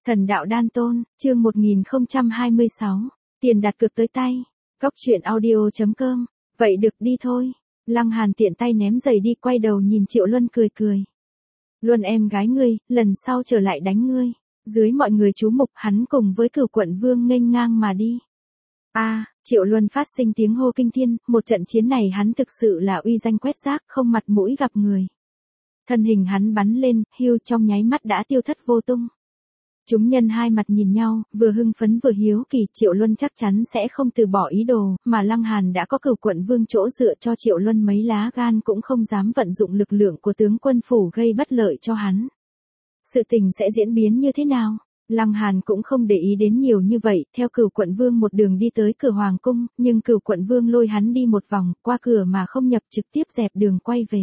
Thần đạo đan tôn, chương 1026, tiền đặt cược tới tay. Góc truyện audio.com, vậy được đi thôi. Lăng Hàn tiện tay ném giày đi, quay đầu nhìn Triệu Luân cười cười. Luân em gái ngươi, lần sau trở lại đánh ngươi. Dưới mọi người chú mục, hắn cùng với Cửu Quận Vương nghênh ngang mà đi. Triệu Luân phát sinh tiếng hô kinh thiên, một trận chiến này hắn thực sự là uy danh quét rác, không mặt mũi gặp người. Thân hình hắn bắn lên, hưu trong nháy mắt đã tiêu thất vô tung. Chúng nhân hai mặt nhìn nhau, vừa hưng phấn vừa hiếu kỳ. Triệu Luân chắc chắn sẽ không từ bỏ ý đồ, mà Lăng Hàn đã có Cửu Quận Vương chỗ dựa cho Triệu Luân mấy lá gan cũng không dám vận dụng lực lượng của tướng quân phủ gây bất lợi cho hắn. Sự tình sẽ diễn biến như thế nào? Lăng Hàn cũng không để ý đến nhiều như vậy, theo Cửu Quận Vương một đường đi tới cửa Hoàng cung, nhưng Cửu Quận Vương lôi hắn đi một vòng, qua cửa mà không nhập, trực tiếp dẹp đường quay về.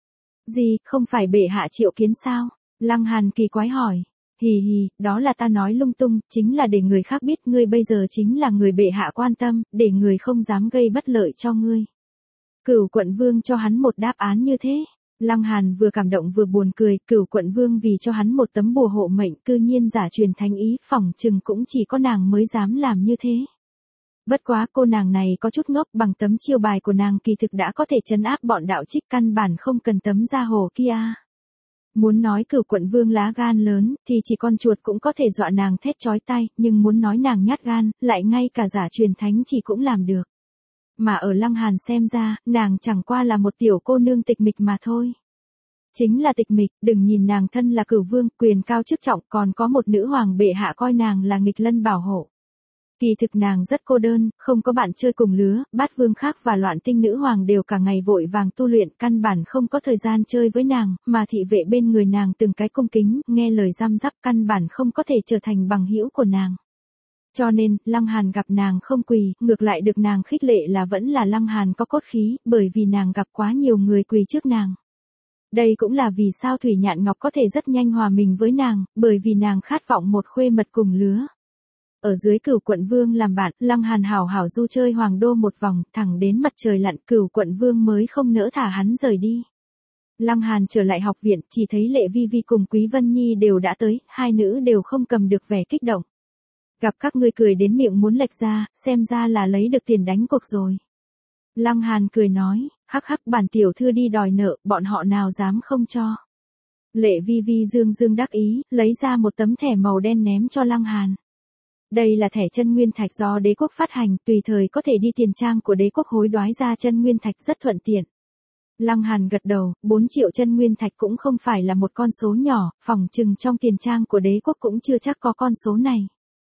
Gì, không phải bệ hạ triệu kiến sao? Lăng Hàn kỳ quái hỏi. Hì hì, đó là ta nói lung tung, chính là để người khác biết ngươi bây giờ chính là người bệ hạ quan tâm, để người không dám gây bất lợi cho ngươi. Cửu Quận Vương cho hắn một đáp án như thế. Lăng Hàn vừa cảm động vừa buồn cười. Cửu Quận Vương vì cho hắn một tấm bùa hộ mệnh, cư nhiên giả truyền thánh ý, phỏng chừng cũng chỉ có nàng mới dám làm như thế. Bất quá cô nàng này có chút ngốc, bằng tấm chiêu bài của nàng kỳ thực đã có thể trấn áp bọn đạo trích, căn bản không cần tấm da hồ kia. Muốn nói Cửu Quận Vương lá gan lớn, thì chỉ con chuột cũng có thể dọa nàng thét chói tai, nhưng muốn nói nàng nhát gan, lại ngay cả giả truyền thánh chỉ cũng làm được. Mà ở Lăng Hàn xem ra, nàng chẳng qua là một tiểu cô nương tịch mịch mà thôi. Chính là tịch mịch, đừng nhìn nàng thân là cửu vương, quyền cao chức trọng, còn có một nữ hoàng bệ hạ coi nàng là nghịch lân bảo hộ. Kỳ thực nàng rất cô đơn, không có bạn chơi cùng lứa, Bát Vương khác và Loạn Tinh nữ hoàng đều cả ngày vội vàng tu luyện, căn bản không có thời gian chơi với nàng, mà thị vệ bên người nàng từng cái cung kính, nghe lời răm rắp, căn bản không có thể trở thành bằng hữu của nàng. Cho nên, Lăng Hàn gặp nàng không quỳ, ngược lại được nàng khích lệ là vẫn là Lăng Hàn có cốt khí, bởi vì nàng gặp quá nhiều người quỳ trước nàng. Đây cũng là vì sao Thủy Nhạn Ngọc có thể rất nhanh hòa mình với nàng, bởi vì nàng khát vọng một khuê mật cùng lứa. Ở dưới Cửu Quận Vương làm bạn, Lăng Hàn hảo hảo du chơi hoàng đô một vòng, thẳng đến mặt trời lặn, Cửu Quận Vương mới không nỡ thả hắn rời đi. Lăng Hàn trở lại học viện, chỉ thấy Lệ Vi Vi cùng Quý Vân Nhi đều đã tới, hai nữ đều không cầm được vẻ kích động. Gặp các ngươi cười đến miệng muốn lệch ra, xem ra là lấy được tiền đánh cuộc rồi. Lăng Hàn cười nói, hắc hắc, bản tiểu thư đi đòi nợ, bọn họ nào dám không cho. Lệ Vi Vi dương dương đắc ý, lấy ra một tấm thẻ màu đen ném cho Lăng Hàn. Đây là thẻ chân nguyên thạch do đế quốc phát hành, tùy thời có thể đi tiền trang của đế quốc hối đoái ra chân nguyên thạch, rất thuận tiện. Lăng Hàn gật đầu, 4 triệu chân nguyên thạch cũng không phải là một con số nhỏ, phỏng chừng trong tiền trang của đế quốc cũng chưa chắc có con số này.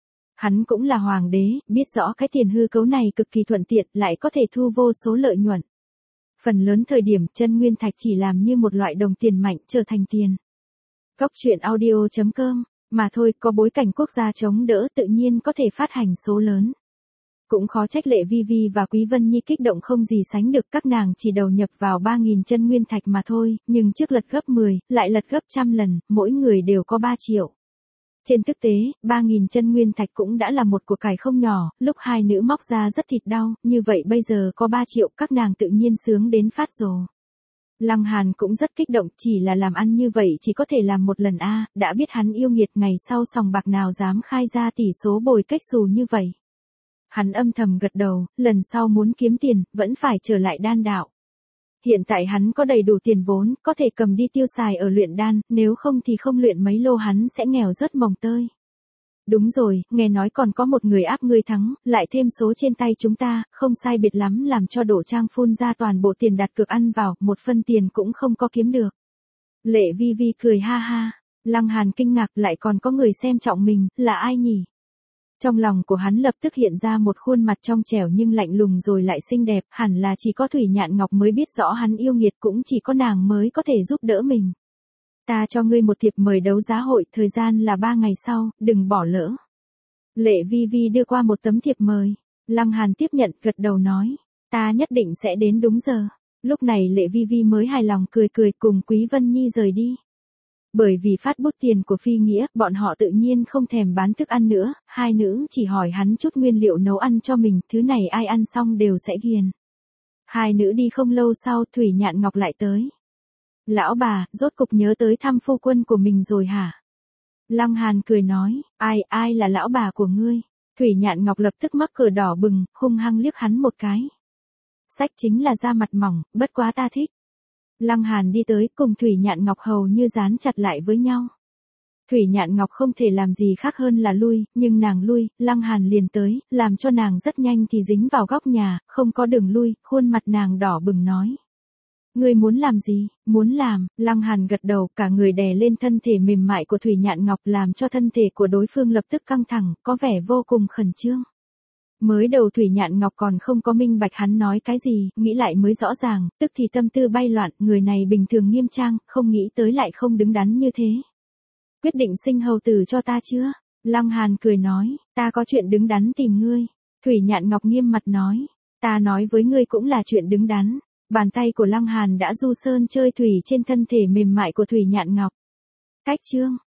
Hắn cũng là hoàng đế, biết rõ cái tiền hư cấu này cực kỳ thuận tiện, lại có thể thu vô số lợi nhuận. Phần lớn thời điểm, chân nguyên thạch chỉ làm như một loại đồng tiền mạnh, trở thành tiền. Góc truyện audio.com, mà thôi, có bối cảnh quốc gia chống đỡ tự nhiên có thể phát hành số lớn. Cũng khó trách Lệ Vi Vi và Quý Vân Nhi kích động không gì sánh được, các nàng chỉ đầu nhập vào 3.000 chân nguyên thạch mà thôi, nhưng trước lật gấp 10, lại lật gấp trăm lần, mỗi người đều có 3 triệu. Trên thực tế, 3.000 chân nguyên thạch cũng đã là một của cải không nhỏ, lúc hai nữ móc ra rất thịt đau, như vậy bây giờ có 3 triệu, các nàng tự nhiên sướng đến phát rồ. Lăng Hàn cũng rất kích động, chỉ là làm ăn như vậy chỉ có thể làm một lần đã biết hắn yêu nghiệt, ngày sau sòng bạc nào dám khai ra tỷ số bồi cách dù như vậy. Hắn âm thầm gật đầu, lần sau muốn kiếm tiền, vẫn phải trở lại đan đạo. Hiện tại hắn có đầy đủ tiền vốn, có thể cầm đi tiêu xài ở luyện đan, nếu không thì không luyện mấy lô hắn sẽ nghèo rớt mồng tơi. Đúng rồi, nghe nói còn có một người áp ngươi thắng, lại thêm số trên tay chúng ta, không sai biệt lắm làm cho Đỗ Trang phun ra toàn bộ tiền đặt cược ăn vào, một phân tiền cũng không có kiếm được. Lệ Vi Vi cười ha ha, Lăng Hàn kinh ngạc, lại còn có người xem trọng mình, là ai nhỉ? Trong lòng của hắn lập tức hiện ra một khuôn mặt trong trẻo nhưng lạnh lùng rồi lại xinh đẹp, hẳn là chỉ có Thủy Nhạn Ngọc mới biết rõ hắn yêu nghiệt, cũng chỉ có nàng mới có thể giúp đỡ mình. Ta cho ngươi một thiệp mời đấu giá hội, thời gian là 3 ngày sau, đừng bỏ lỡ. Lệ Vi Vi đưa qua một tấm thiệp mời. Lăng Hàn tiếp nhận, gật đầu nói, ta nhất định sẽ đến đúng giờ. Lúc này Lệ Vi Vi mới hài lòng cười cười cùng Quý Vân Nhi rời đi. Bởi vì phát bút tiền của Phi Nghĩa, bọn họ tự nhiên không thèm bán thức ăn nữa, hai nữ chỉ hỏi hắn chút nguyên liệu nấu ăn cho mình, thứ này ai ăn xong đều sẽ ghiền. Hai nữ đi không lâu sau, Thủy Nhạn Ngọc lại tới. Lão bà, rốt cục nhớ tới thăm phu quân của mình rồi hả? Lăng Hàn cười nói, ai là lão bà của ngươi? Thủy Nhạn Ngọc lập tức mắc cờ đỏ bừng, hung hăng liếc hắn một cái. Sách chính là da mặt mỏng, bất quá ta thích. Lăng Hàn đi tới cùng Thủy Nhạn Ngọc hầu như dán chặt lại với nhau. Thủy Nhạn Ngọc không thể làm gì khác hơn là lui, nhưng nàng lui, Lăng Hàn liền tới, làm cho nàng rất nhanh thì dính vào góc nhà, không có đường lui, khuôn mặt nàng đỏ bừng nói. Ngươi muốn làm gì? Muốn làm, Lăng Hàn gật đầu, cả người đè lên thân thể mềm mại của Thủy Nhạn Ngọc làm cho thân thể của đối phương lập tức căng thẳng, có vẻ vô cùng khẩn trương. Mới đầu Thủy Nhạn Ngọc còn không có minh bạch hắn nói cái gì, nghĩ lại mới rõ ràng, tức thì tâm tư bay loạn, người này bình thường nghiêm trang, không nghĩ tới lại không đứng đắn như thế. Quyết định sinh hầu tử cho ta chưa? Lăng Hàn cười nói, ta có chuyện đứng đắn tìm ngươi. Thủy Nhạn Ngọc nghiêm mặt nói, ta nói với ngươi cũng là chuyện đứng đắn. Bàn tay của Lăng Hàn đã du sơn chơi thủy trên thân thể mềm mại của Thủy Nhạn Ngọc. Cách chương